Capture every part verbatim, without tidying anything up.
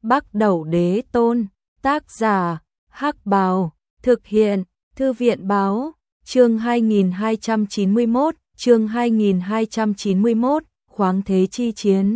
Bắc Đẩu Đế Tôn, tác giả, Hắc Bào, thực hiện, Thư viện Báo, chương hai nghìn hai trăm chín mươi mốt, chương hai nghìn hai trăm chín mươi mốt, khoáng thế chi chiến.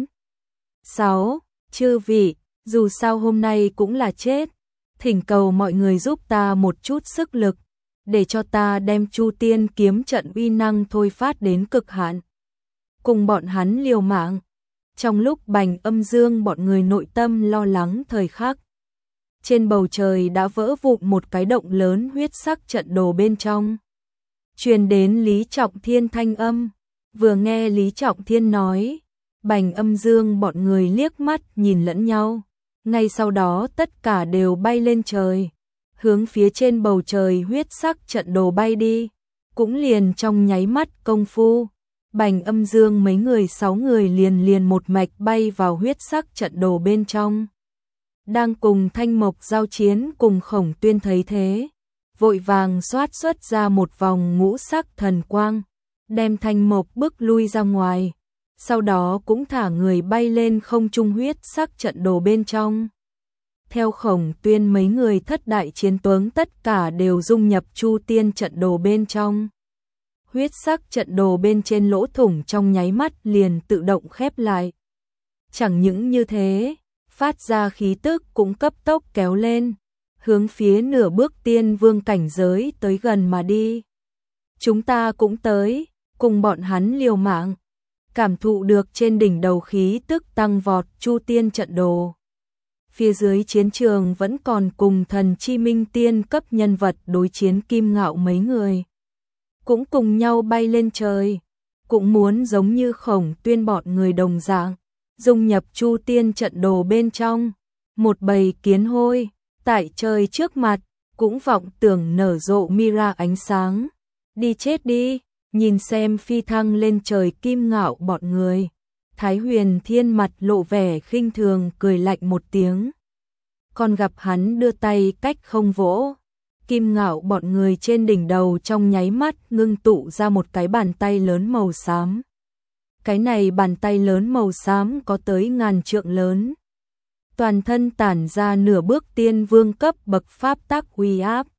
sáu. Chư vị, dù sao hôm nay cũng là chết, thỉnh cầu mọi người giúp ta một chút sức lực, để cho ta đem Chu Tiên kiếm trận uy năng thôi phát đến cực hạn. Cùng bọn hắn liều mạng. Trong lúc Bành Âm Dương bọn người nội tâm lo lắng thời khắc, trên bầu trời đã vỡ vụn một cái động lớn huyết sắc trận đồ bên trong. Truyền đến Lý Trọng Thiên thanh âm, vừa nghe Lý Trọng Thiên nói, Bành Âm Dương bọn người liếc mắt nhìn lẫn nhau, ngay sau đó tất cả đều bay lên trời, hướng phía trên bầu trời huyết sắc trận đồ bay đi, cũng liền trong nháy mắt công phu. Bành Âm Dương mấy người sáu người liền liền một mạch bay vào huyết sắc trận đồ bên trong. Đang cùng Thanh Mộc giao chiến cùng Khổng Tuyên thấy thế, vội vàng xoát xuất ra một vòng ngũ sắc thần quang, đem Thanh Mộc bước lui ra ngoài, sau đó cũng thả người bay lên không trung huyết sắc trận đồ bên trong. Theo Khổng Tuyên mấy người thất đại chiến tướng tất cả đều dung nhập Chu Tiên trận đồ bên trong. Huyết sắc trận đồ bên trên lỗ thủng trong nháy mắt liền tự động khép lại. Chẳng những như thế, phát ra khí tức cũng cấp tốc kéo lên, hướng phía nửa bước tiên vương cảnh giới tới gần mà đi. Chúng ta cũng tới, cùng bọn hắn liều mạng, cảm thụ được trên đỉnh đầu khí tức tăng vọt Chu Tiên trận đồ. Phía dưới chiến trường vẫn còn cùng Thần Chi Minh tiên cấp nhân vật đối chiến Kim Ngạo mấy người. Cũng cùng nhau bay lên trời, cũng muốn giống như Khổng Tuyên bọn người đồng dạng, dung nhập Chu Tiên trận đồ bên trong. Một bầy kiến hôi, tại trời trước mặt, cũng vọng tưởng nở rộ mira ánh sáng. Đi chết đi, nhìn xem phi thăng lên trời Kim Ngạo bọn người. Thái Huyền Thiên mặt lộ vẻ khinh thường cười lạnh một tiếng. Còn gặp hắn đưa tay cách không vỗ. Kim Ngạo bọn người trên đỉnh đầu trong nháy mắt ngưng tụ ra một cái bàn tay lớn màu xám. Cái này bàn tay lớn màu xám có tới ngàn trượng lớn. Toàn thân tản ra nửa bước tiên vương cấp bậc pháp tắc uy áp.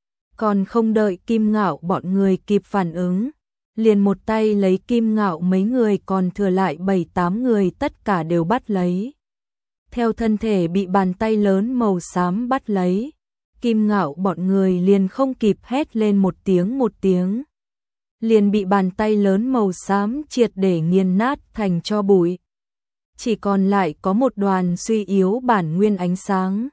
Còn không đợi Kim Ngạo bọn người kịp phản ứng, liền một tay lấy Kim Ngạo mấy người còn thừa lại bảy tám người tất cả đều bắt lấy. Theo thân thể bị bàn tay lớn màu xám bắt lấy, Kim Ngạo bọn người liền không kịp hét lên một tiếng một tiếng. Liền bị bàn tay lớn màu xám triệt để nghiền nát thành tro bụi. Chỉ còn lại có một đoàn suy yếu bản nguyên ánh sáng.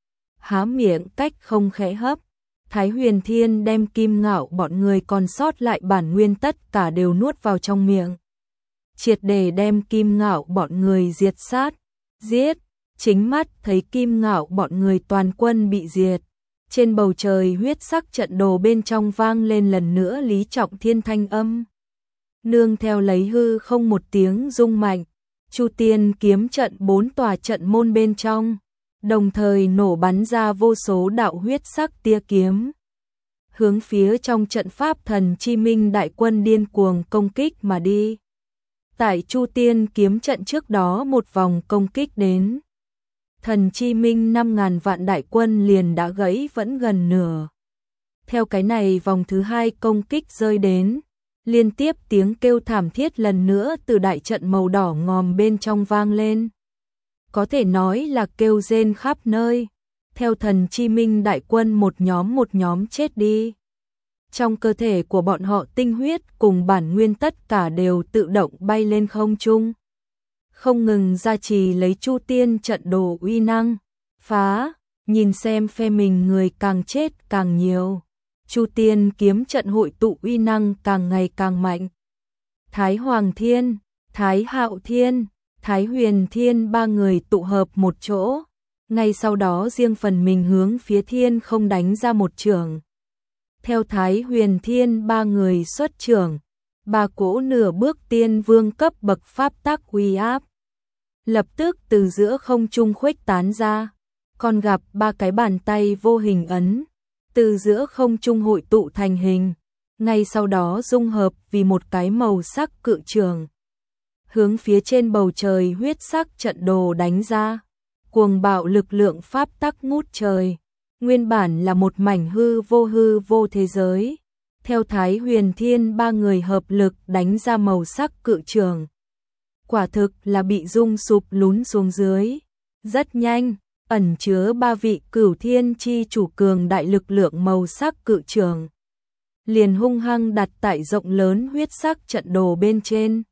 Há miệng cách không khẽ hấp, Thái Huyền Thiên đem Kim Ngạo bọn người còn sót lại bản nguyên tất cả đều nuốt vào trong miệng. Triệt để đem Kim Ngạo bọn người diệt sát, giết, chính mắt thấy Kim Ngạo bọn người toàn quân bị diệt. Trên bầu trời huyết sắc trận đồ bên trong vang lên lần nữa Lý Trọng Thiên thanh âm. Nương theo lấy hư không một tiếng rung mạnh, Chu Tiên kiếm trận bốn tòa trận môn bên trong, đồng thời nổ bắn ra vô số đạo huyết sắc tia kiếm. Hướng phía trong trận pháp Thần Chi Minh đại quân điên cuồng công kích mà đi. Tại Chu Tiên kiếm trận trước đó một vòng công kích đến. Thần Chi Minh năm ngàn vạn đại quân liền đã gãy vẫn gần nửa. Theo cái này vòng thứ hai công kích rơi đến, liên tiếp tiếng kêu thảm thiết lần nữa từ đại trận màu đỏ ngòm bên trong vang lên. Có thể nói là kêu rên khắp nơi, theo Thần Chi Minh đại quân một nhóm một nhóm chết đi. Trong cơ thể của bọn họ tinh huyết cùng bản nguyên tất cả đều tự động bay lên không trung. Không ngừng gia trì lấy Chu Tiên trận đồ uy năng, phá, nhìn xem phe mình người càng chết càng nhiều. Chu Tiên kiếm trận hội tụ uy năng càng ngày càng mạnh. Thái Hoàng Thiên, Thái Hạo Thiên, Thái Huyền Thiên ba người tụ hợp một chỗ, ngay sau đó riêng phần mình hướng phía thiên không đánh ra một chưởng. Theo Thái Huyền Thiên ba người xuất chưởng, ba cỗ nửa bước tiên vương cấp bậc pháp tắc uy áp lập tức từ giữa không trung khuếch tán ra, còn gặp ba cái bàn tay vô hình ấn, từ giữa không trung hội tụ thành hình, ngay sau đó dung hợp vì một cái màu sắc cự trường. Hướng phía trên bầu trời huyết sắc trận đồ đánh ra, cuồng bạo lực lượng pháp tắc ngút trời, nguyên bản là một mảnh hư vô hư vô thế giới. Theo Thái Huyền Thiên ba người hợp lực đánh ra màu sắc cự trường. Quả thực là bị rung sụp lún xuống dưới. Rất nhanh, ẩn chứa ba vị cửu thiên chi chủ cường đại lực lượng màu sắc cự trường. Liền hung hăng đặt tại rộng lớn huyết sắc trận đồ bên trên.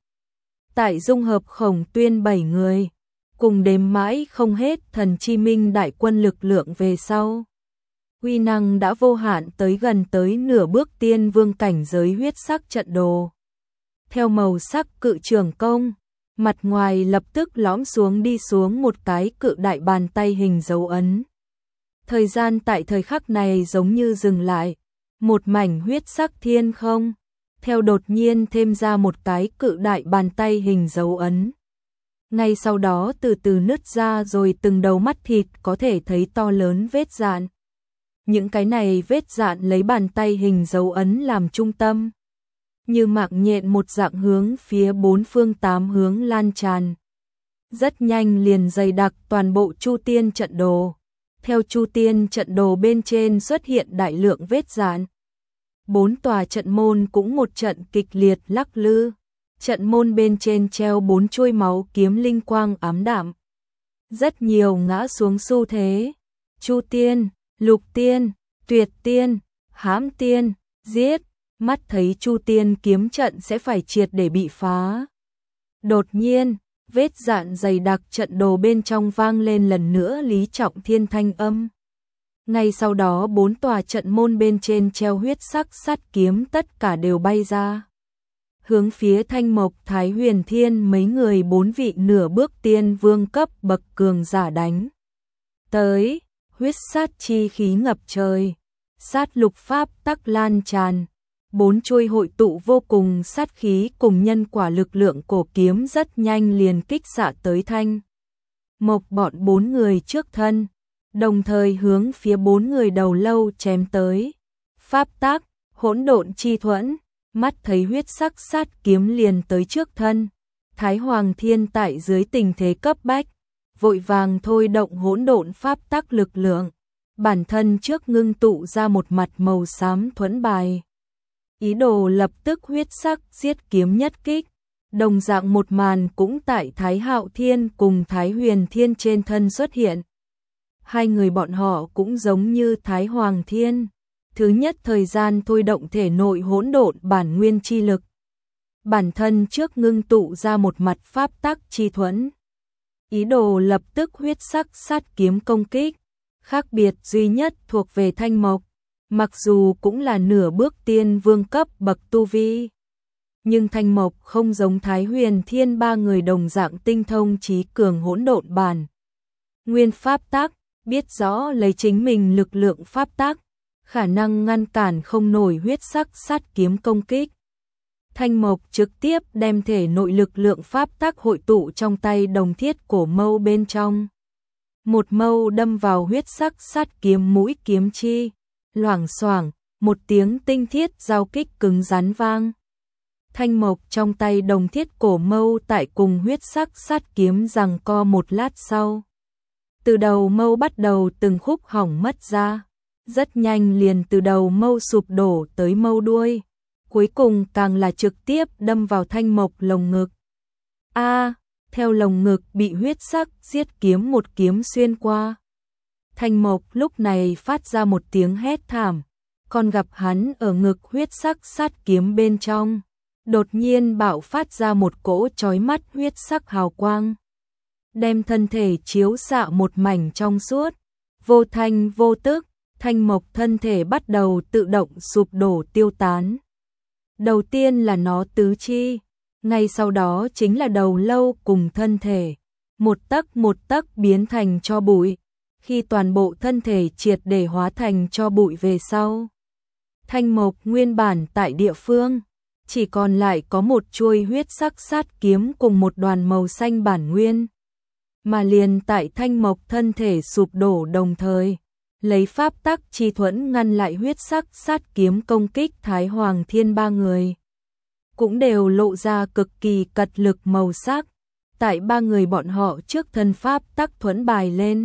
Tại dung hợp Khổng Tuyên bảy người, cùng đếm mãi không hết thần chi minh đại quân lực lượng về sau. Uy năng đã vô hạn tới gần tới nửa bước tiên vương cảnh giới huyết sắc trận đồ. Theo màu sắc cự trường công, mặt ngoài lập tức lõm xuống đi xuống một cái cự đại bàn tay hình dấu ấn. Thời gian tại thời khắc này giống như dừng lại, một mảnh huyết sắc thiên không, theo đột nhiên thêm ra một cái cự đại bàn tay hình dấu ấn. Ngay sau đó từ từ nứt ra rồi từng đầu mắt thịt có thể thấy to lớn vết dạn. Những cái này vết dạn lấy bàn tay hình dấu ấn làm trung tâm, như mạng nhện một dạng hướng phía bốn phương tám hướng lan tràn. Rất nhanh liền dày đặc toàn bộ Chu Tiên trận đồ. Theo Chu Tiên trận đồ bên trên xuất hiện đại lượng vết dạn. Bốn tòa trận môn cũng một trận kịch liệt lắc lư. Trận môn bên trên treo bốn chuôi máu kiếm linh quang ám đạm. Rất nhiều ngã xuống xu thế. Chu Tiên, Lục Tiên, Tuyệt Tiên, Hãm Tiên, giết, mắt thấy Chu Tiên kiếm trận sẽ phải triệt để bị phá. Đột nhiên, vết dạn dày đặc trận đồ bên trong vang lên lần nữa Lý Trọng Thiên thanh âm. Ngay sau đó bốn tòa trận môn bên trên treo huyết sắc sắt kiếm tất cả đều bay ra. Hướng phía Thanh Mộc, Thái Huyền Thiên mấy người bốn vị nửa bước tiên vương cấp bậc cường giả đánh tới. Huyết sát chi khí ngập trời, sát lục pháp tắc lan tràn, bốn chuôi hội tụ vô cùng sát khí cùng nhân quả lực lượng cổ kiếm rất nhanh liền kích xạ tới Thanh Mộc bọn bốn người trước thân, đồng thời hướng phía bốn người đầu lâu chém tới. Pháp tắc, hỗn độn chi thuẫn, mắt thấy huyết sắc sát kiếm liền tới trước thân, Thái Hoàng Thiên tại dưới tình thế cấp bách, vội vàng thôi động hỗn độn pháp tắc lực lượng, bản thân trước ngưng tụ ra một mặt màu xám thuẫn bài. Ý đồ lập tức huyết sắc giết kiếm nhất kích, đồng dạng một màn cũng tại Thái Hạo Thiên cùng Thái Huyền Thiên trên thân xuất hiện. Hai người bọn họ cũng giống như Thái Hoàng Thiên, thứ nhất thời gian thôi động thể nội hỗn độn bản nguyên chi lực. Bản thân trước ngưng tụ ra một mặt pháp tắc chi thuẫn. Ý đồ lập tức huyết sắc sát kiếm công kích, khác biệt duy nhất thuộc về Thanh Mộc, mặc dù cũng là nửa bước tiên vương cấp bậc tu vi. Nhưng Thanh Mộc không giống Thái Huyền Thiên ba người đồng dạng tinh thông trí cường hỗn độn bản. Nguyên pháp tắc, biết rõ lấy chính mình lực lượng pháp tắc, khả năng ngăn cản không nổi huyết sắc sát kiếm công kích. Thanh Mộc trực tiếp đem thể nội lực lượng pháp tắc hội tụ trong tay đồng thiết cổ mâu bên trong. Một mâu đâm vào huyết sắc sát kiếm mũi kiếm chi, loảng xoảng, một tiếng tinh thiết giao kích cứng rắn vang. Thanh Mộc trong tay đồng thiết cổ mâu tại cùng huyết sắc sát kiếm giằng co một lát sau. Từ đầu mâu bắt đầu từng khúc hỏng mất ra, rất nhanh liền từ đầu mâu sụp đổ tới mâu đuôi. Cuối cùng càng là trực tiếp đâm vào Thanh Mộc lồng ngực. A, theo lồng ngực bị huyết sắc giết kiếm một kiếm xuyên qua. Thanh Mộc lúc này phát ra một tiếng hét thảm, còn gặp hắn ở ngực huyết sắc sát kiếm bên trong, đột nhiên bạo phát ra một cỗ chói mắt huyết sắc hào quang, đem thân thể chiếu xạ một mảnh trong suốt, vô thanh vô tức, Thanh Mộc thân thể bắt đầu tự động sụp đổ tiêu tán. Đầu tiên là nó tứ chi, ngay sau đó chính là đầu lâu cùng thân thể, một tấc một tấc biến thành tro bụi. Khi toàn bộ thân thể triệt để hóa thành tro bụi về sau, Thanh Mộc nguyên bản tại địa phương, chỉ còn lại có một chuôi huyết sắc sát kiếm cùng một đoàn màu xanh bản nguyên. Mà liền tại Thanh Mộc thân thể sụp đổ đồng thời, lấy pháp tắc chi thuẫn ngăn lại huyết sắc sát kiếm công kích Thái Hoàng Thiên ba người, cũng đều lộ ra cực kỳ cật lực màu sắc. tại ba người bọn họ trước thân pháp tắc thuẫn bài lên.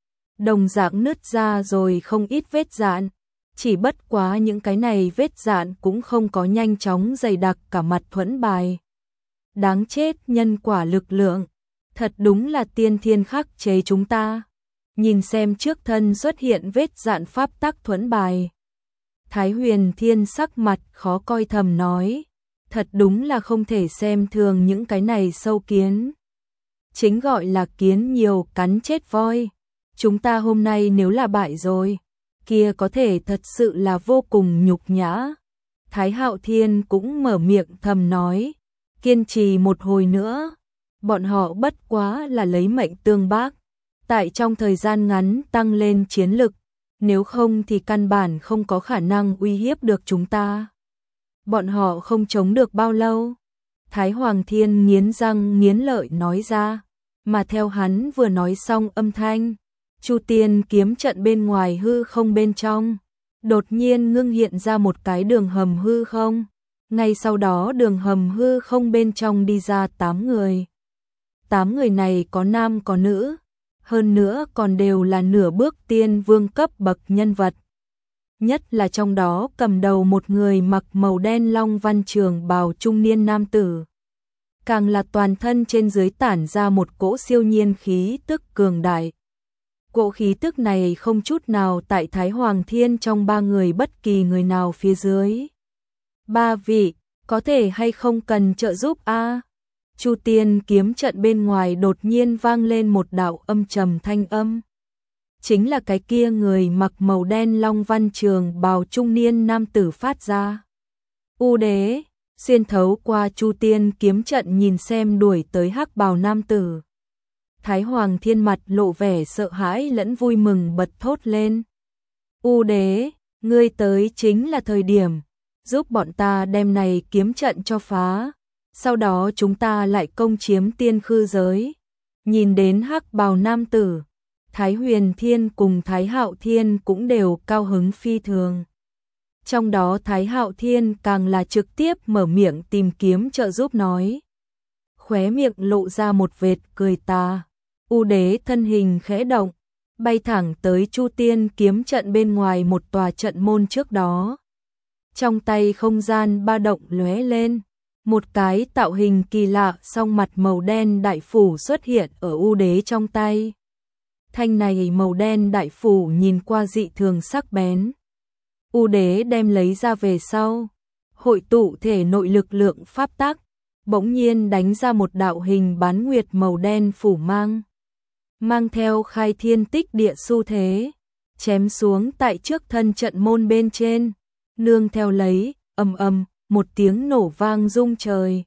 Đồng dạng nứt ra rồi không ít vết dạn, chỉ bất quá những cái này vết dạn cũng không có nhanh chóng dày đặc cả mặt thuẫn bài. Đáng chết, nhân quả lực lượng, thật đúng là tiên thiên khắc chế chúng ta. Nhìn xem trước thân xuất hiện vết dạn pháp tắc thuẫn bài. Thái Huyền Thiên sắc mặt khó coi thầm nói, thật đúng là không thể xem thường những cái này sâu kiến. Chính gọi là kiến nhiều cắn chết voi. Chúng ta hôm nay nếu là bại rồi, kia có thể thật sự là vô cùng nhục nhã. Thái Hạo Thiên cũng mở miệng thầm nói, kiên trì một hồi nữa, bọn họ bất quá là lấy mệnh tương bác, tại trong thời gian ngắn tăng lên chiến lực, nếu không thì căn bản không có khả năng uy hiếp được chúng ta. Bọn họ không chống được bao lâu. Thái Hoàng Thiên nghiến răng nghiến lợi nói ra, mà theo hắn vừa nói xong âm thanh, Chu Tiên kiếm trận bên ngoài hư không bên trong, đột nhiên ngưng hiện ra một cái đường hầm hư không. Ngay sau đó đường hầm hư không bên trong đi ra tám người. Tám người này có nam có nữ, hơn nữa còn đều là nửa bước tiên vương cấp bậc nhân vật. Nhất là trong đó cầm đầu một người mặc màu đen long văn trường bào trung niên nam tử. Càng là toàn thân trên dưới tản ra một cỗ siêu nhiên khí tức cường đại. Cỗ khí tức này không chút nào tại Thái Hoàng Thiên trong ba người bất kỳ người nào phía dưới. Ba vị, có thể hay không cần trợ giúp a? Chu Tiên kiếm trận bên ngoài đột nhiên vang lên một đạo âm trầm thanh âm. Chính là cái kia người mặc màu đen long văn trường bào trung niên nam tử phát ra. U Đế, xuyên thấu qua Chu Tiên kiếm trận nhìn xem đuổi tới hắc bào nam tử. Thái Hoàng Thiên mặt lộ vẻ sợ hãi lẫn vui mừng bật thốt lên. U Đế, ngươi tới chính là thời điểm, giúp bọn ta đem này kiếm trận cho phá, sau đó chúng ta lại công chiếm tiên khư giới. Nhìn đến hắc bào nam tử, Thái Huyền Thiên cùng Thái Hạo Thiên cũng đều cao hứng phi thường. Trong đó Thái Hạo Thiên càng là trực tiếp mở miệng tìm kiếm trợ giúp nói. Khóe miệng lộ ra một vệt cười tà. U Đế thân hình khẽ động, bay thẳng tới Chu Tiên kiếm trận bên ngoài một tòa trận môn trước đó. Trong tay không gian ba động lóe lên, một cái tạo hình kỳ lạ song mặt màu đen đại phủ xuất hiện ở U Đế trong tay. Thanh này màu đen đại phủ nhìn qua dị thường sắc bén. U Đế đem lấy ra về sau, hội tụ thể nội lực lượng pháp tắc, bỗng nhiên đánh ra một đạo hình bán nguyệt màu đen phủ mang. Mang theo khai thiên tích địa xu thế, chém xuống tại trước thân trận môn bên trên, nương theo lấy, ầm ầm, một tiếng nổ vang rung trời.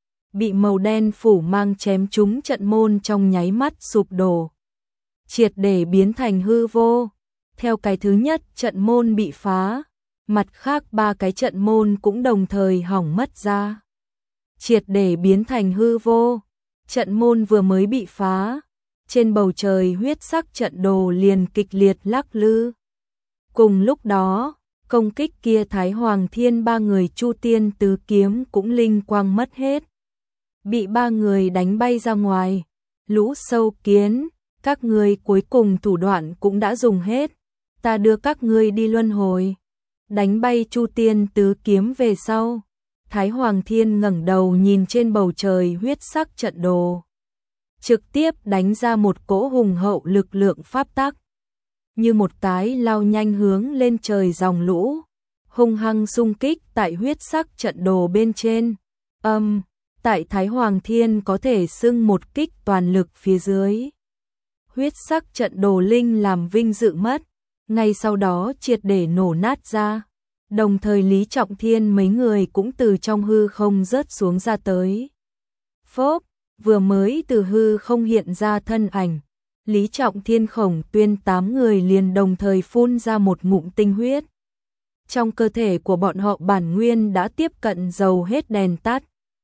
Bị màu đen phủ mang chém trúng trận môn trong nháy mắt sụp đổ, triệt để biến thành hư vô. Theo cái thứ nhất trận môn bị phá, mặt khác ba cái trận môn cũng đồng thời hỏng mất ra, triệt để biến thành hư vô. Trận môn vừa mới bị phá, trên bầu trời huyết sắc trận đồ liền kịch liệt lắc lư. Cùng lúc đó, công kích kia Thái Hoàng Thiên ba người Chu Tiên tứ kiếm cũng linh quang mất hết, bị ba người đánh bay ra ngoài. Lũ sâu kiến, các ngươi cuối cùng thủ đoạn cũng đã dùng hết, ta đưa các ngươi đi luân hồi. Đánh bay Chu Tiên tứ kiếm về sau, Thái Hoàng Thiên ngẩng đầu nhìn trên bầu trời huyết sắc trận đồ, trực tiếp đánh ra một cỗ hùng hậu lực lượng pháp tắc, như một cái lao nhanh hướng lên trời dòng lũ, hung hăng xung kích tại huyết sắc trận đồ bên trên. Âm, um, tại Thái Hoàng Thiên có thể xưng một kích toàn lực phía dưới, huyết sắc trận đồ linh làm vinh dự mất, ngay sau đó triệt để nổ nát ra. Đồng thời Lý Trọng Thiên mấy người cũng từ trong hư không rớt xuống ra tới. Phốp, vừa mới từ hư không hiện ra thân ảnh, Lý Trọng Thiên Khổng Tuyên tám người liền đồng thời phun ra một ngụm tinh huyết. Trong cơ thể của bọn họ bản nguyên đã tiếp cận dầu hết đèn tắt,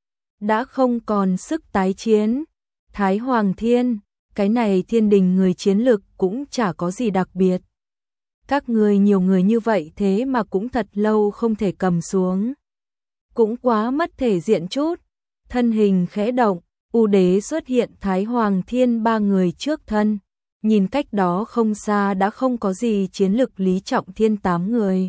đã không còn sức tái chiến. Thái Hoàng Thiên, cái này thiên đình người chiến lực cũng chả có gì đặc biệt. Các người nhiều người như vậy thế mà cũng thật lâu không thể cầm xuống, cũng quá mất thể diện chút. Thân hình khẽ động, U đế xuất hiện Thái Hoàng Thiên ba người trước thân, nhìn cách đó không xa đã không có gì chiến lực Lý Trọng Thiên tám người.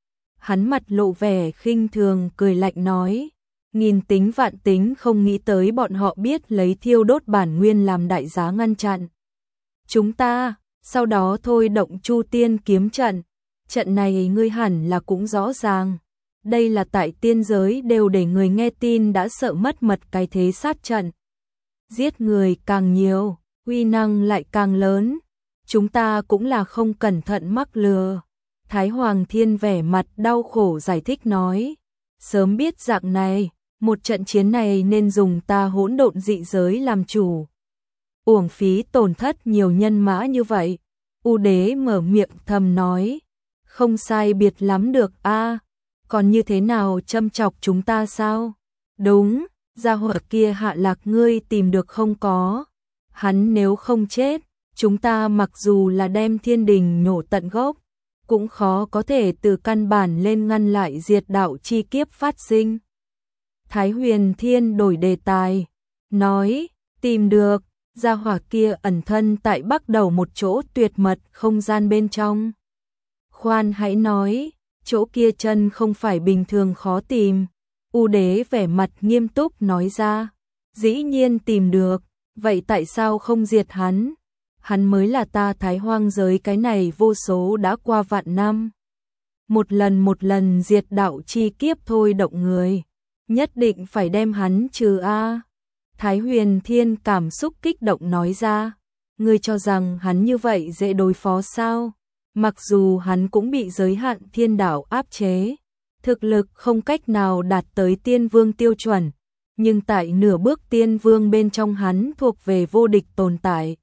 Hắn mặt lộ vẻ khinh thường cười lạnh nói, nghìn tính vạn tính không nghĩ tới bọn họ biết lấy thiêu đốt bản nguyên làm đại giá ngăn chặn chúng ta, sau đó thôi động Chu Tiên kiếm trận. Trận này ngươi hẳn là cũng rõ ràng, đây là tại tiên giới đều để người nghe tin đã sợ mất mật cái thế sát trận. Giết người càng nhiều, uy năng lại càng lớn, chúng ta cũng là không cẩn thận mắc lừa. Thái Hoàng Thiên vẻ mặt đau khổ giải thích nói, sớm biết dạng này, một trận chiến này nên dùng ta hỗn độn dị giới làm chủ. Uổng phí tổn thất nhiều nhân mã như vậy. U đế mở miệng thầm nói, không sai biệt lắm được a, còn như thế nào châm chọc chúng ta sao? Đúng, gia hỏa kia Hạ Lạc ngươi tìm được không có? Hắn nếu không chết, chúng ta mặc dù là đem thiên đình nhổ tận gốc, cũng khó có thể từ căn bản lên ngăn lại diệt đạo chi kiếp phát sinh. Thái Huyền Thiên đổi đề tài, nói, tìm được, gia hỏa kia ẩn thân tại Bắc Đầu một chỗ tuyệt mật không gian bên trong. Khoan hãy nói, chỗ kia chân không phải bình thường khó tìm. U đế vẻ mặt nghiêm túc nói ra, dĩ nhiên tìm được, vậy tại sao không diệt hắn? Hắn mới là ta Thái Hoang giới cái này vô số đã qua vạn năm. Một lần một lần diệt đạo chi kiếp thôi động người, nhất định phải đem hắn trừ a. Thái Huyền Thiên cảm xúc kích động nói ra, ngươi cho rằng hắn như vậy dễ đối phó sao? Mặc dù hắn cũng bị giới hạn thiên đạo áp chế, thực lực không cách nào đạt tới tiên vương tiêu chuẩn, nhưng tại nửa bước tiên vương bên trong hắn thuộc về vô địch tồn tại.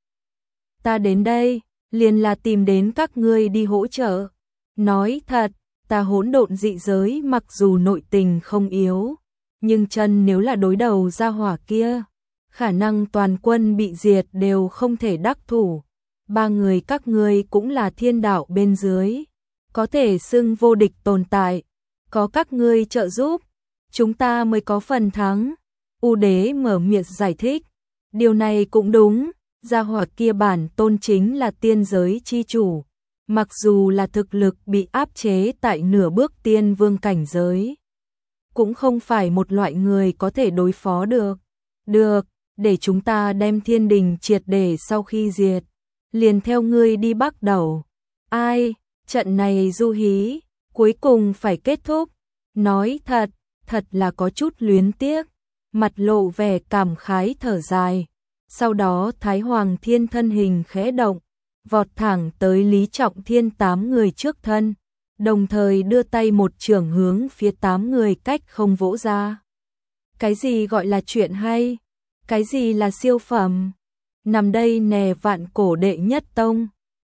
Ta đến đây, liền là tìm đến các ngươi đi hỗ trợ. Nói thật, ta hỗn độn dị giới mặc dù nội tình không yếu, nhưng chân nếu là đối đầu gia hỏa kia, khả năng toàn quân bị diệt đều không thể đắc thủ. Ba người các ngươi cũng là thiên đạo bên dưới, có thể xưng vô địch tồn tại, có các ngươi trợ giúp, chúng ta mới có phần thắng. U đế mở miệng giải thích, điều này cũng đúng, gia hỏa kia bản tôn chính là tiên giới chi chủ, mặc dù là thực lực bị áp chế tại nửa bước tiên vương cảnh giới, cũng không phải một loại người có thể đối phó được. Được, để chúng ta đem thiên đình triệt để sau khi diệt, liền theo ngươi đi Bắc Đầu. Ai, trận này du hí, cuối cùng phải kết thúc. Nói thật, thật là có chút luyến tiếc, mặt lộ vẻ cảm khái thở dài. Sau đó Thái Hoàng Thiên thân hình khẽ động, vọt thẳng tới Lý Trọng Thiên tám người trước thân, đồng thời đưa tay một chưởng hướng phía tám người cách không vỗ ra. Cái gì gọi là chuyện hay? Cái gì là siêu phẩm? Nằm đây nè vạn cổ đệ nhất tông.